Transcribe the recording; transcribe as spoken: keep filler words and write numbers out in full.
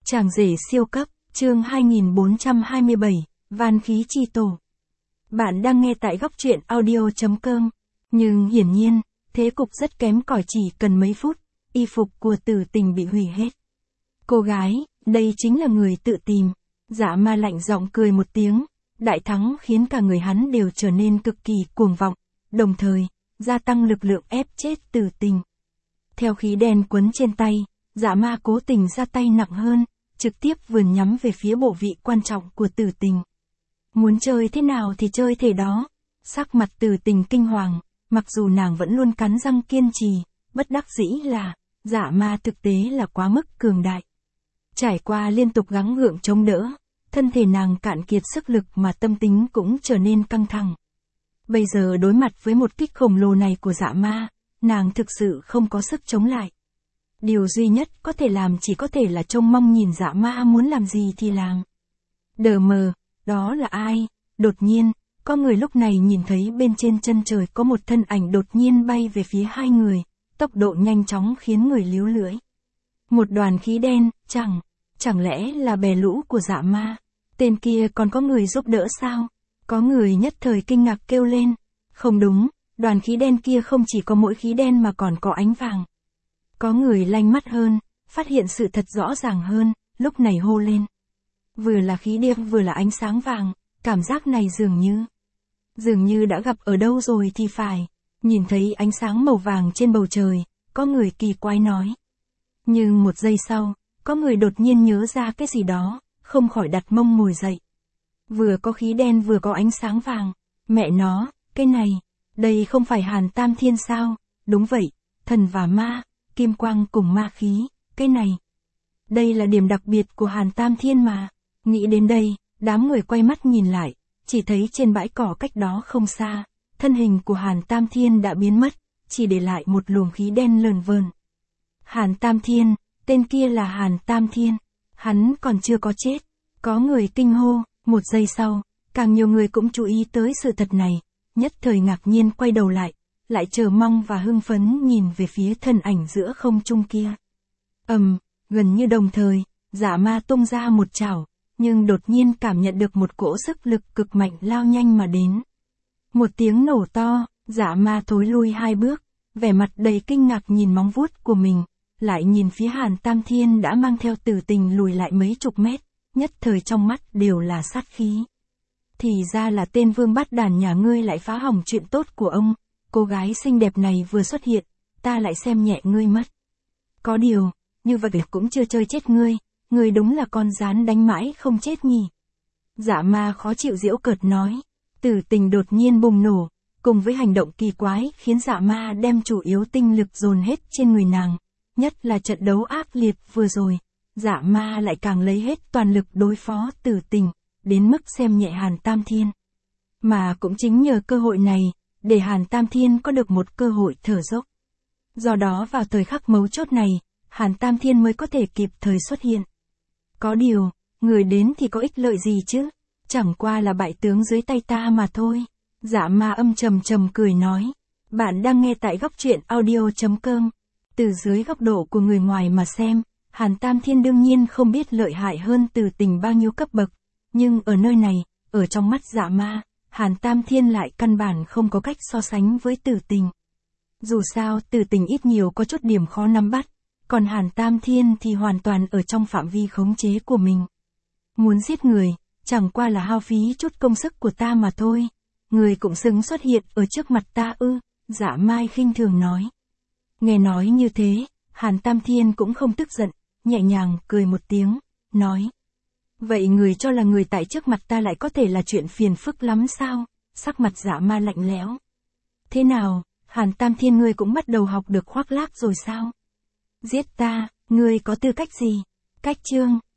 Chàng rể siêu cấp, chương hai nghìn bốn trăm hai mươi bảy, Van khí chi tổ. Bạn đang nghe tại góc truyện audio.com. Nhưng hiển nhiên, thế cục rất kém cỏi, chỉ cần mấy phút, y phục của Tử Tình bị hủy hết. Cô gái, đây chính là người tự tìm. Dạ ma lạnh giọng cười một tiếng, đại thắng khiến cả người hắn đều trở nên cực kỳ cuồng vọng, đồng thời, gia tăng lực lượng ép chết Tử Tình. Theo khí đen quấn trên tay, dạ ma cố tình ra tay nặng hơn, trực tiếp vườn nhắm về phía bộ vị quan trọng của Tử Tình. Muốn chơi thế nào thì chơi thế đó. Sắc mặt Tử Tình kinh hoàng, mặc dù nàng vẫn luôn cắn răng kiên trì, bất đắc dĩ là, dạ ma thực tế là quá mức cường đại. Trải qua liên tục gắng gượng chống đỡ, thân thể nàng cạn kiệt sức lực mà tâm tính cũng trở nên căng thẳng. Bây giờ đối mặt với một kích khổng lồ này của dạ ma, nàng thực sự không có sức chống lại. Điều duy nhất có thể làm chỉ có thể là trông mong nhìn dạ ma muốn làm gì thì làm. Đờ mờ, đó là ai? Đột nhiên, có người lúc này nhìn thấy bên trên chân trời có một thân ảnh đột nhiên bay về phía hai người, tốc độ nhanh chóng khiến người líu lưỡi. Một đoàn khí đen, chẳng, chẳng lẽ là bè lũ của dạ ma? Tên kia còn có người giúp đỡ sao? Có người nhất thời kinh ngạc kêu lên. Không đúng, đoàn khí đen kia không chỉ có mỗi khí đen mà còn có ánh vàng. Có người lanh mắt hơn, phát hiện sự thật rõ ràng hơn, lúc này hô lên. Vừa là khí đen vừa là ánh sáng vàng, cảm giác này dường như, dường như đã gặp ở đâu rồi thì phải. Nhìn thấy ánh sáng màu vàng trên bầu trời, có người kỳ quái nói. Nhưng một giây sau, có người đột nhiên nhớ ra cái gì đó, không khỏi đặt mông ngồi dậy. Vừa có khí đen vừa có ánh sáng vàng, mẹ nó, cái này, đây không phải Hàn Tam Thiên sao? Đúng vậy, thần và ma, kim quang cùng ma khí, cái này. Đây là điểm đặc biệt của Hàn Tam Thiên mà. Nghĩ đến đây, đám người quay mắt nhìn lại, chỉ thấy trên bãi cỏ cách đó không xa, thân hình của Hàn Tam Thiên đã biến mất, chỉ để lại một luồng khí đen lờn vờn. Hàn Tam Thiên, tên kia là Hàn Tam Thiên, hắn còn chưa có chết. Có người kinh hô, một giây sau, càng nhiều người cũng chú ý tới sự thật này, nhất thời ngạc nhiên quay đầu lại, lại chờ mong và hưng phấn nhìn về phía thân ảnh giữa không trung kia. Ầm, um, gần như đồng thời, dạ ma tung ra một chảo, nhưng đột nhiên cảm nhận được một cỗ sức lực cực mạnh lao nhanh mà đến. Một tiếng nổ to, dạ ma thối lui hai bước, vẻ mặt đầy kinh ngạc nhìn móng vuốt của mình, lại nhìn phía Hàn Tam Thiên đã mang theo Tử Tình lùi lại mấy chục mét, nhất thời trong mắt đều là sát khí. Thì ra là tên vương bát đàn nhà ngươi lại phá hỏng chuyện tốt của ông, cô gái xinh đẹp này vừa xuất hiện, ta lại xem nhẹ ngươi mất. Có điều, như vậy cũng chưa chơi chết ngươi, ngươi đúng là con rán đánh mãi không chết nhỉ. Dạ ma khó chịu giễu cợt nói. Tử Tình đột nhiên bùng nổ, cùng với hành động kỳ quái khiến dạ ma đem chủ yếu tinh lực dồn hết trên người nàng, nhất là trận đấu ác liệt vừa rồi, dạ ma lại càng lấy hết toàn lực đối phó Tử Tình, đến mức xem nhẹ Hàn Tam Thiên. Mà cũng chính nhờ cơ hội này, để Hàn Tam Thiên có được một cơ hội thở dốc. Do đó vào thời khắc mấu chốt này, Hàn Tam Thiên mới có thể kịp thời xuất hiện. Có điều, người đến thì có ích lợi gì chứ? Chẳng qua là bại tướng dưới tay ta mà thôi. Dạ ma âm trầm trầm cười nói. Bạn đang nghe tại góc truyện audio.com. Từ dưới góc độ của người ngoài mà xem, Hàn Tam Thiên đương nhiên không biết lợi hại hơn Tử Tình bao nhiêu cấp bậc. Nhưng ở nơi này, ở trong mắt dạ ma, Hàn Tam Thiên lại căn bản không có cách so sánh với Tử Tình. Dù sao Tử Tình ít nhiều có chút điểm khó nắm bắt, còn Hàn Tam Thiên thì hoàn toàn ở trong phạm vi khống chế của mình. Muốn giết người, chẳng qua là hao phí chút công sức của ta mà thôi. Người cũng xứng xuất hiện ở trước mặt ta ư, dạ mai khinh thường nói. Nghe nói như thế, Hàn Tam Thiên cũng không tức giận, nhẹ nhàng cười một tiếng, nói. Vậy người cho là người tại trước mặt ta lại có thể là chuyện phiền phức lắm sao? Sắc mặt dạ ma lạnh lẽo. Thế nào, Hàn Tam Thiên ngươi cũng bắt đầu học được khoác lác rồi sao? Giết ta, ngươi có tư cách gì? Cách chương,